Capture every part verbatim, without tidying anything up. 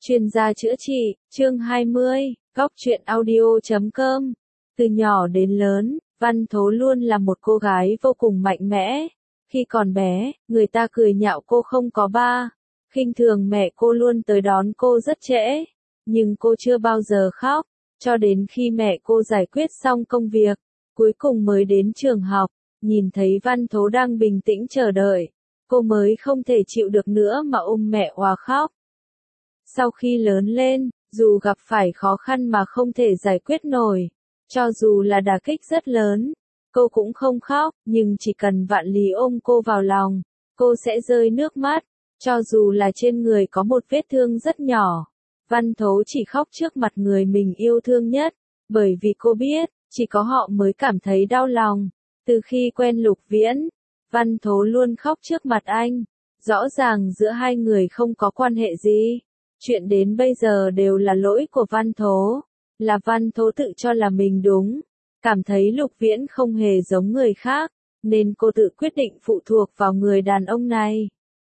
Chuyên gia chữa trị, chương hai mươi, góc truyện audio chấm com. Từ nhỏ đến lớn, Văn Thố luôn là một cô gái vô cùng mạnh mẽ. Khi còn bé, người ta cười nhạo cô không có ba. Khinh thường mẹ cô luôn tới đón cô rất trễ. Nhưng cô chưa bao giờ khóc, cho đến khi mẹ cô giải quyết xong công việc, cuối cùng mới đến trường học, nhìn thấy Văn Thố đang bình tĩnh chờ đợi. Cô mới không thể chịu được nữa mà ôm mẹ òa khóc. Sau khi lớn lên, dù gặp phải khó khăn mà không thể giải quyết nổi, cho dù là đả kích rất lớn, cô cũng không khóc, nhưng chỉ cần Vạn Lý ôm cô vào lòng, cô sẽ rơi nước mắt, cho dù là trên người có một vết thương rất nhỏ. Văn Thố chỉ khóc trước mặt người mình yêu thương nhất, bởi vì cô biết, chỉ có họ mới cảm thấy đau lòng. Từ khi quen Lục Viễn, Văn Thố luôn khóc trước mặt anh. Rõ ràng giữa hai người không có quan hệ gì. Chuyện đến bây giờ đều là lỗi của Văn Thố. Là Văn Thố tự cho là mình đúng. Cảm thấy Lục Viễn không hề giống người khác, nên cô tự quyết định phụ thuộc vào người đàn ông này.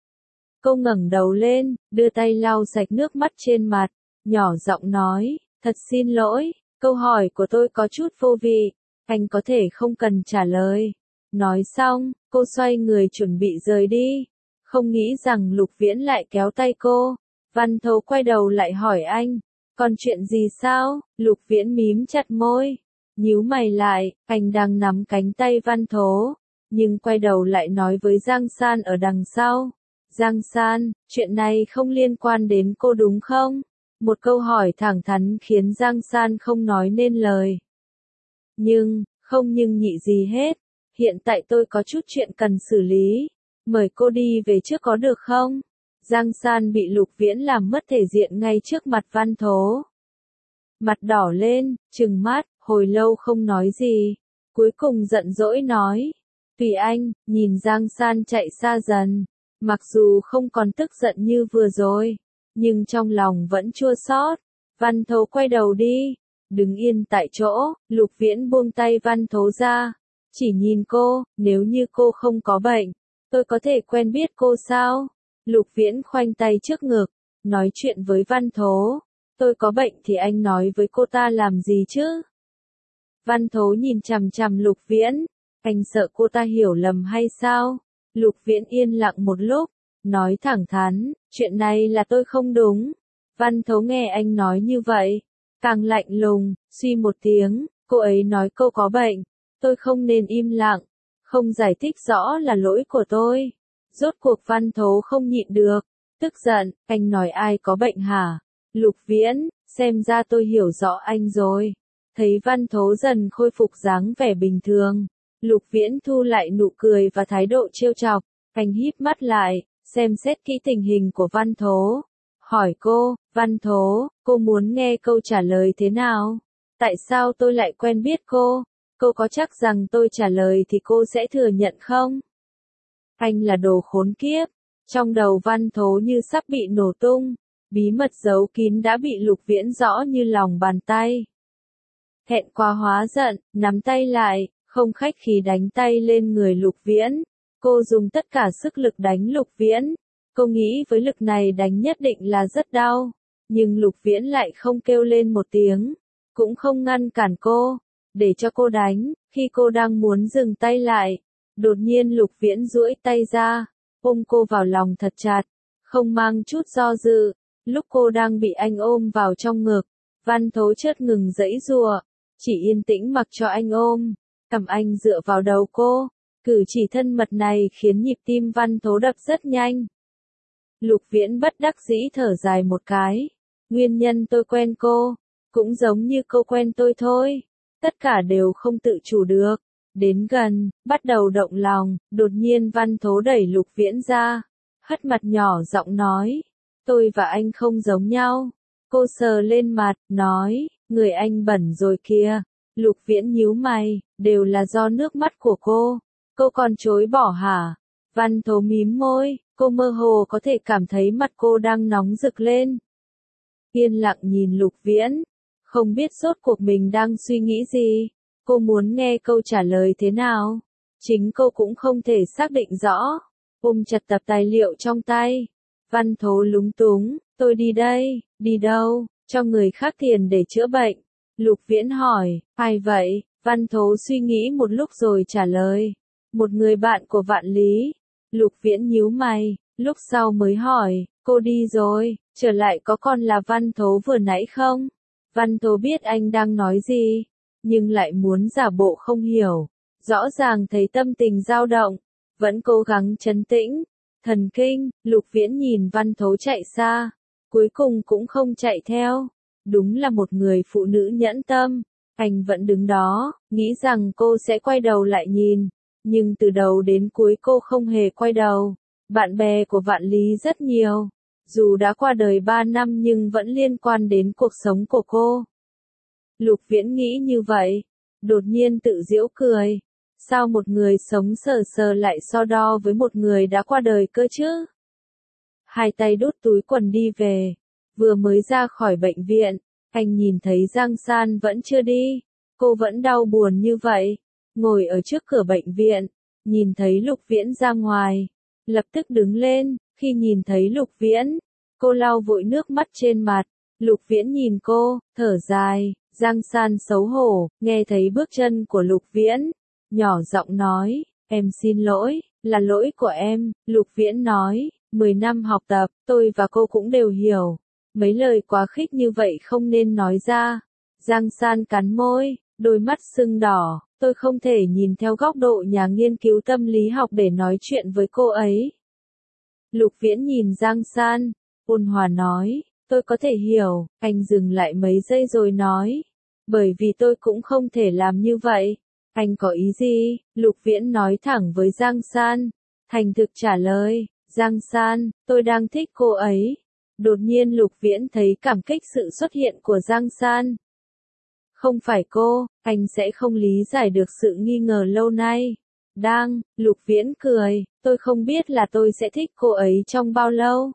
Cô ngẩng đầu lên, đưa tay lau sạch nước mắt trên mặt, nhỏ giọng nói, thật xin lỗi, câu hỏi của tôi có chút vô vị, anh có thể không cần trả lời. Nói xong, cô xoay người chuẩn bị rời đi. Không nghĩ rằng Lục Viễn lại kéo tay cô. Văn Thố quay đầu lại hỏi anh, còn chuyện gì sao? Lục Viễn mím chặt môi, nhíu mày lại, anh đang nắm cánh tay Văn Thố, nhưng quay đầu lại nói với Giang San ở đằng sau. Giang San, chuyện này không liên quan đến cô đúng không? Một câu hỏi thẳng thắn khiến Giang San không nói nên lời. Nhưng, không nhưng nhị gì hết, hiện tại tôi có chút chuyện cần xử lý, mời cô đi về trước có được không? Giang San bị Lục Viễn làm mất thể diện ngay trước mặt Văn Thố. Mặt đỏ lên, trừng mắt, hồi lâu không nói gì. Cuối cùng giận dỗi nói. Tùy anh, nhìn Giang San chạy xa dần. Mặc dù không còn tức giận như vừa rồi, nhưng trong lòng vẫn chua xót. Văn Thố quay đầu đi. Đứng yên tại chỗ, Lục Viễn buông tay Văn Thố ra. Chỉ nhìn cô, nếu như cô không có bệnh, tôi có thể quen biết cô sao? Lục Viễn khoanh tay trước ngực, nói chuyện với Văn Thố. Tôi có bệnh thì anh nói với cô ta làm gì chứ? Văn Thố nhìn chằm chằm Lục Viễn, anh sợ cô ta hiểu lầm hay sao? Lục Viễn yên lặng một lúc, nói thẳng thắn, chuyện này là tôi không đúng. Văn Thố nghe anh nói như vậy, càng lạnh lùng, suy một tiếng, cô ấy nói cô có bệnh, tôi không nên im lặng, không giải thích rõ là lỗi của tôi. Rốt cuộc Văn Thố không nhịn được, tức giận, anh nói ai có bệnh hả? Lục Viễn, xem ra tôi hiểu rõ anh rồi. Thấy Văn Thố dần khôi phục dáng vẻ bình thường, Lục Viễn thu lại nụ cười và thái độ trêu chọc, anh híp mắt lại, xem xét kỹ tình hình của Văn Thố. Hỏi cô, Văn Thố, cô muốn nghe câu trả lời thế nào? Tại sao tôi lại quen biết cô? Cô có chắc rằng tôi trả lời thì cô sẽ thừa nhận không? Anh là đồ khốn kiếp. Trong đầu Văn Thố như sắp bị nổ tung. Bí mật giấu kín đã bị Lục Viễn rõ như lòng bàn tay. Thẹn quá hóa giận, nắm tay lại, không khách khí đánh tay lên người Lục Viễn. Cô dùng tất cả sức lực đánh Lục Viễn. Cô nghĩ với lực này đánh nhất định là rất đau. Nhưng Lục Viễn lại không kêu lên một tiếng. Cũng không ngăn cản cô. Để cho cô đánh. Khi cô đang muốn dừng tay lại, đột nhiên Lục Viễn duỗi tay ra, ôm cô vào lòng thật chặt, không mang chút do dự. Lúc cô đang bị anh ôm vào trong ngực, Văn Thố chợt ngừng giãy giụa, chỉ yên tĩnh mặc cho anh ôm, cầm anh dựa vào đầu cô. Cử chỉ thân mật này khiến nhịp tim Văn Thố đập rất nhanh. Lục Viễn bất đắc dĩ thở dài một cái. Nguyên nhân tôi quen cô, cũng giống như cô quen tôi thôi. Tất cả đều không tự chủ được. Đến gần, bắt đầu động lòng, đột nhiên Văn Thố đẩy Lục Viễn ra, hất mặt nhỏ giọng nói, tôi và anh không giống nhau. Cô sờ lên mặt, nói, người anh bẩn rồi kìa. Lục Viễn nhíu mày, đều là do nước mắt của cô. Cô còn chối bỏ hả? Văn Thố mím môi, cô mơ hồ có thể cảm thấy mặt cô đang nóng rực lên. Yên lặng nhìn Lục Viễn, không biết rốt cuộc mình đang suy nghĩ gì. Cô muốn nghe câu trả lời thế nào? Chính cô cũng không thể xác định rõ. Ôm chặt tập tài liệu trong tay. Văn Thố lúng túng, Tôi đi đây, đi đâu, cho người khác tiền để chữa bệnh. Lục Viễn hỏi, ai vậy? Văn Thố suy nghĩ một lúc rồi trả lời, một người bạn của Vạn Lý. Lục Viễn nhíu mày, lúc sau mới hỏi, cô đi rồi, trở lại có còn là Văn Thố vừa nãy không? Văn Thố biết anh đang nói gì, nhưng lại muốn giả bộ không hiểu. Rõ ràng thấy tâm tình dao động, vẫn cố gắng trấn tĩnh. Thần kinh, Lục Viễn nhìn Văn Thố chạy xa, cuối cùng cũng không chạy theo. Đúng là một người phụ nữ nhẫn tâm. Anh vẫn đứng đó, nghĩ rằng cô sẽ quay đầu lại nhìn, nhưng từ đầu đến cuối cô không hề quay đầu. Bạn bè của Vạn Lý rất nhiều, dù đã qua đời ba năm nhưng vẫn liên quan đến cuộc sống của cô. Lục Viễn nghĩ như vậy, đột nhiên tự giễu cười. Sao một người sống sờ sờ lại so đo với một người đã qua đời cơ chứ? Hai tay đút túi quần đi về, vừa mới ra khỏi bệnh viện, anh nhìn thấy Giang San vẫn chưa đi, cô vẫn đau buồn như vậy, ngồi ở trước cửa bệnh viện, nhìn thấy Lục Viễn ra ngoài, lập tức đứng lên. Khi nhìn thấy Lục Viễn, cô lau vội nước mắt trên mặt. Lục Viễn nhìn cô, thở dài. Giang San xấu hổ, nghe thấy bước chân của Lục Viễn, nhỏ giọng nói, em xin lỗi, là lỗi của em. Lục Viễn nói, mười năm học tập, tôi và cô cũng đều hiểu, mấy lời quá khích như vậy không nên nói ra. Giang San cắn môi, đôi mắt sưng đỏ, tôi không thể nhìn theo góc độ nhà nghiên cứu tâm lý học để nói chuyện với cô ấy. Lục Viễn nhìn Giang San, ôn hòa nói, tôi có thể hiểu. Anh dừng lại mấy giây rồi nói, bởi vì tôi cũng không thể làm như vậy. Anh có ý gì? Lục Viễn nói thẳng với Giang San, thành thực trả lời, Giang San, tôi đang thích cô ấy. Đột nhiên Lục Viễn thấy cảm kích sự xuất hiện của Giang San. Không phải cô, anh sẽ không lý giải được sự nghi ngờ lâu nay. Đang, Lục Viễn cười, tôi không biết là tôi sẽ thích cô ấy trong bao lâu.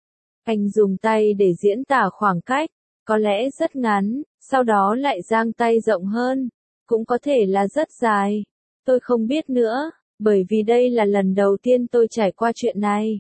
Anh dùng tay để diễn tả khoảng cách, có lẽ rất ngắn, sau đó lại giang tay rộng hơn, cũng có thể là rất dài. Tôi không biết nữa, bởi vì đây là lần đầu tiên tôi trải qua chuyện này.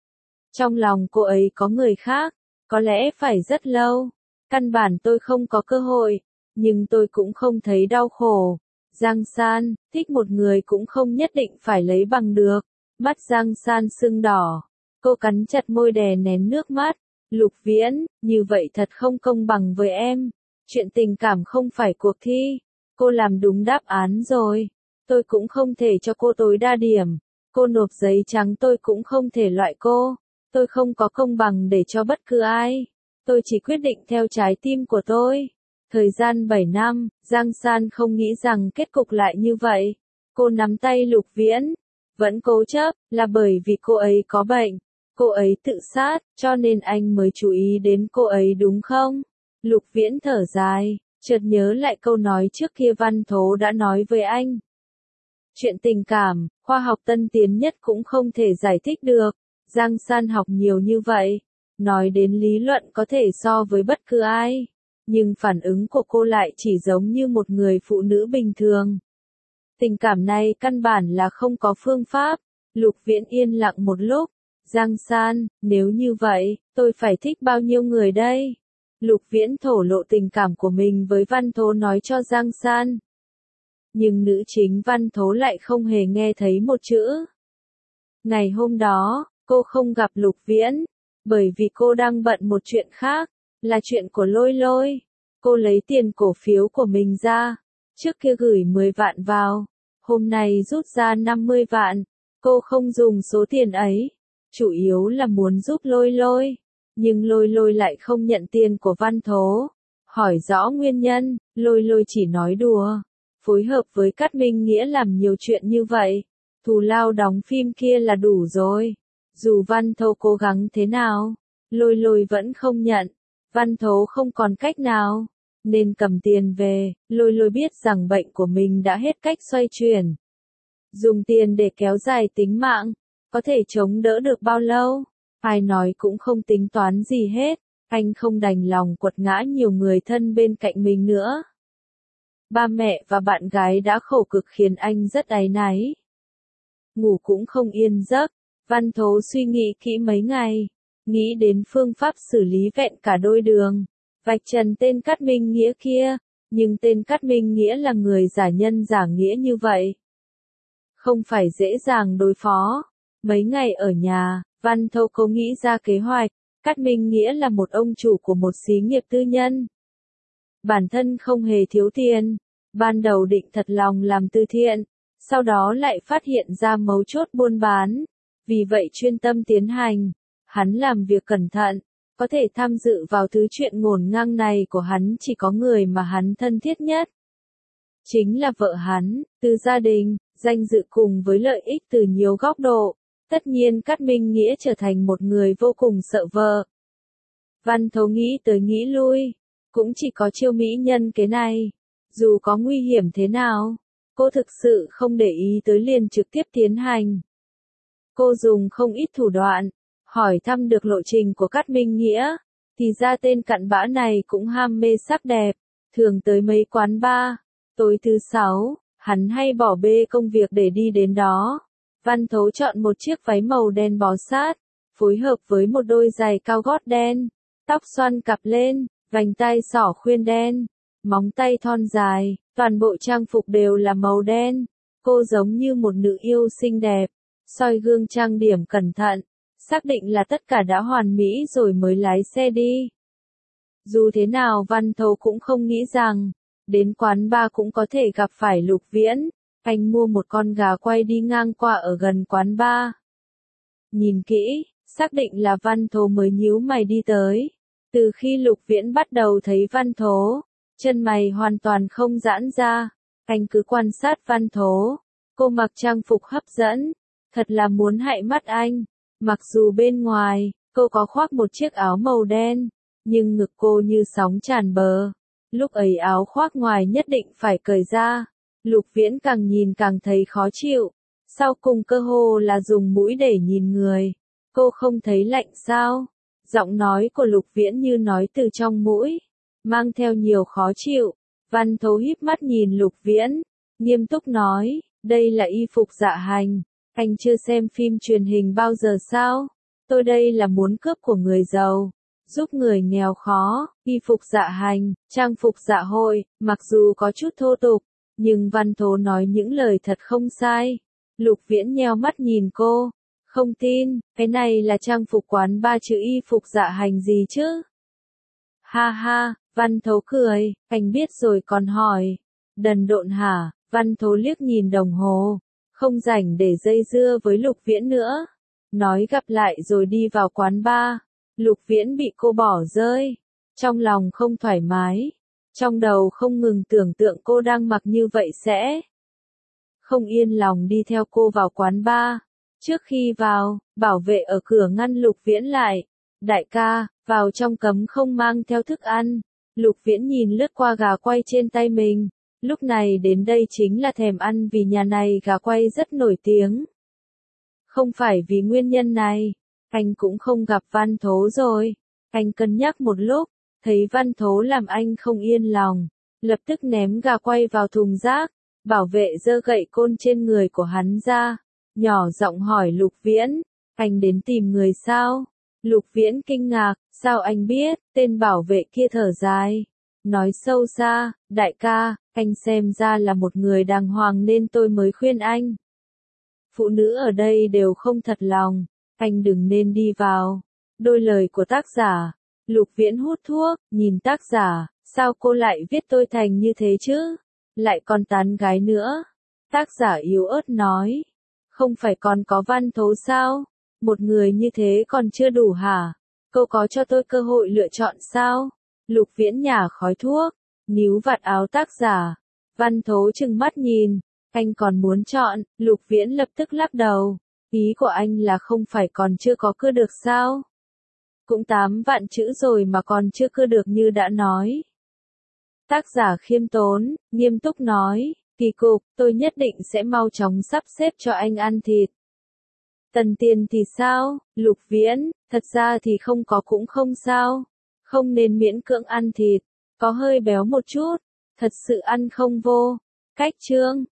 Trong lòng cô ấy có người khác, có lẽ phải rất lâu, căn bản tôi không có cơ hội, nhưng tôi cũng không thấy đau khổ. Giang San, thích một người cũng không nhất định phải lấy bằng được. Mắt Giang San sưng đỏ, cô cắn chặt môi đè nén nước mắt. Lục Viễn, như vậy thật không công bằng với em. Chuyện tình cảm không phải cuộc thi. Cô làm đúng đáp án rồi. Tôi cũng không thể cho cô tối đa điểm. Cô nộp giấy trắng tôi cũng không thể loại cô. Tôi không có công bằng để cho bất cứ ai. Tôi chỉ quyết định theo trái tim của tôi. Thời gian bảy năm, Giang San không nghĩ rằng kết cục lại như vậy. Cô nắm tay Lục Viễn, vẫn cố chấp, là bởi vì cô ấy có bệnh. Cô ấy tự sát, cho nên anh mới chú ý đến cô ấy đúng không? Lục Viễn thở dài, chợt nhớ lại câu nói trước kia Văn Thố đã nói với anh. Chuyện tình cảm, khoa học tân tiến nhất cũng không thể giải thích được. Giang San học nhiều như vậy, nói đến lý luận có thể so với bất cứ ai. Nhưng phản ứng của cô lại chỉ giống như một người phụ nữ bình thường. Tình cảm này căn bản là không có phương pháp. Lục Viễn yên lặng một lúc. Giang San, nếu như vậy, tôi phải thích bao nhiêu người đây? Lục Viễn thổ lộ tình cảm của mình với Văn Thố nói cho Giang San. Nhưng nữ chính Văn Thố lại không hề nghe thấy một chữ. Ngày hôm đó, cô không gặp Lục Viễn, bởi vì cô đang bận một chuyện khác, là chuyện của Lôi Lôi. Cô lấy tiền cổ phiếu của mình ra, trước kia gửi mười vạn vào, hôm nay rút ra năm mươi vạn. Cô không dùng số tiền ấy, chủ yếu là muốn giúp Lôi Lôi, nhưng Lôi Lôi lại không nhận tiền của Văn Thố. Hỏi rõ nguyên nhân, Lôi Lôi chỉ nói đùa, phối hợp với Cát Minh Nghĩa làm nhiều chuyện như vậy, thù lao đóng phim kia là đủ rồi. Dù Văn Thố cố gắng thế nào, Lôi Lôi vẫn không nhận. Văn Thố không còn cách nào, nên cầm tiền về. Lôi Lôi biết rằng bệnh của mình đã hết cách xoay chuyển. Dùng tiền để kéo dài tính mạng, có thể chống đỡ được bao lâu? Ai nói cũng không tính toán gì hết. Anh không đành lòng quật ngã nhiều người thân bên cạnh mình nữa. Ba mẹ và bạn gái đã khổ cực khiến anh rất áy náy. Ngủ cũng không yên giấc. Văn Thố suy nghĩ kỹ mấy ngày, nghĩ đến phương pháp xử lý vẹn cả đôi đường, vạch trần tên Cát Minh Nghĩa kia, nhưng tên Cát Minh Nghĩa là người giả nhân giả nghĩa như vậy. Không phải dễ dàng đối phó. Mấy ngày ở nhà, Văn Thâu cố nghĩ ra kế hoạch. Cát Minh Nghĩa là một ông chủ của một xí nghiệp tư nhân. Bản thân không hề thiếu tiền. Ban đầu định thật lòng làm từ thiện, sau đó lại phát hiện ra mấu chốt buôn bán. Vì vậy chuyên tâm tiến hành. Hắn làm việc cẩn thận, có thể tham dự vào thứ chuyện ngổn ngang này của hắn chỉ có người mà hắn thân thiết nhất. Chính là vợ hắn, từ gia đình, danh dự cùng với lợi ích từ nhiều góc độ. Tất nhiên Cát Minh Nghĩa trở thành một người vô cùng sợ vợ. Văn Thấu nghĩ tới nghĩ lui, cũng chỉ có Chiêu mỹ nhân kế này. Dù có nguy hiểm thế nào, cô thực sự không để ý tới liền trực tiếp tiến hành. Cô dùng không ít thủ đoạn, hỏi thăm được lộ trình của Cát Minh Nghĩa, thì ra tên cặn bã này cũng ham mê sắc đẹp, thường tới mấy quán bar. Tối thứ sáu, hắn hay bỏ bê công việc để đi đến đó. Văn Thấu chọn một chiếc váy màu đen bó sát, phối hợp với một đôi giày cao gót đen, tóc xoăn cặp lên, vành tai xỏ khuyên đen, móng tay thon dài, toàn bộ trang phục đều là màu đen. Cô giống như một nữ yêu xinh đẹp, soi gương trang điểm cẩn thận, xác định là tất cả đã hoàn mỹ rồi mới lái xe đi. Dù thế nào Văn Thấu cũng không nghĩ rằng, đến quán bar cũng có thể gặp phải Lục Viễn. Anh mua một con gà quay đi ngang qua ở gần quán bar. Nhìn kỹ, xác định là Văn Thố mới nhíu mày đi tới. Từ khi Lục Viễn bắt đầu thấy Văn Thố, chân mày hoàn toàn không giãn ra. Anh cứ quan sát Văn Thố. Cô mặc trang phục hấp dẫn, thật là muốn hại mắt anh. Mặc dù bên ngoài, cô có khoác một chiếc áo màu đen, nhưng ngực cô như sóng tràn bờ. Lúc ấy áo khoác ngoài nhất định phải cởi ra. Lục Viễn càng nhìn càng thấy khó chịu. Sau cùng cơ hồ là dùng mũi để nhìn người. Cô không thấy lạnh sao? Giọng nói của Lục Viễn như nói từ trong mũi, mang theo nhiều khó chịu. Văn Thấu híp mắt nhìn Lục Viễn, nghiêm túc nói, đây là y phục dạ hành. Anh chưa xem phim truyền hình bao giờ sao? Tôi đây là muốn cướp của người giàu, giúp người nghèo khó. Y phục dạ hành, trang phục dạ hội, mặc dù có chút thô tục, nhưng Văn Thố nói những lời thật không sai. Lục Viễn nheo mắt nhìn cô, không tin, cái này là trang phục quán ba chữ y phục dạ hành gì chứ? Ha ha, Văn Thố cười, anh biết rồi còn hỏi. Đần độn hả? Văn Thố liếc nhìn đồng hồ, không rảnh để dây dưa với Lục Viễn nữa. Nói gặp lại rồi đi vào quán bar. Lục Viễn bị cô bỏ rơi, trong lòng không thoải mái. Trong đầu không ngừng tưởng tượng cô đang mặc như vậy sẽ không yên lòng đi theo cô vào quán bar. Trước khi vào, bảo vệ ở cửa ngăn Lục Viễn lại. Đại ca, vào trong cấm không mang theo thức ăn. Lục Viễn nhìn lướt qua gà quay trên tay mình. Lúc này đến đây chính là thèm ăn vì nhà này gà quay rất nổi tiếng. Không phải vì nguyên nhân này, anh cũng không gặp Văn Thố rồi. Anh cân nhắc một lúc, thấy Văn Thố làm anh không yên lòng, lập tức ném gà quay vào thùng rác. Bảo vệ giơ gậy côn trên người của hắn ra, nhỏ giọng hỏi Lục Viễn, anh đến tìm người sao? Lục Viễn kinh ngạc, sao anh biết? Tên bảo vệ kia thở dài, nói sâu xa, đại ca, anh xem ra là một người đàng hoàng nên tôi mới khuyên anh. Phụ nữ ở đây đều không thật lòng, anh đừng nên đi vào. Đôi lời của tác giả. Lục Viễn hút thuốc, nhìn tác giả, sao cô lại viết tôi thành như thế chứ? Lại còn tán gái nữa. Tác giả yếu ớt nói, không phải còn có Văn Thố sao? Một người như thế còn chưa đủ hả? Cô có cho tôi cơ hội lựa chọn sao? Lục Viễn nhả khói thuốc, níu vạt áo tác giả. Văn Thố trừng mắt nhìn, anh còn muốn chọn. Lục Viễn lập tức lắc đầu, ý của anh là không phải còn chưa có cưa được sao? Cũng tám vạn chữ rồi mà còn chưa cưa được như đã nói. Tác giả khiêm tốn, nghiêm túc nói, kỳ cục, tôi nhất định sẽ mau chóng sắp xếp cho anh ăn thịt. Tần tiền thì sao? Lục Viễn, thật ra thì không có cũng không sao. Không nên miễn cưỡng ăn thịt, có hơi béo một chút, thật sự ăn không vô. Cách chương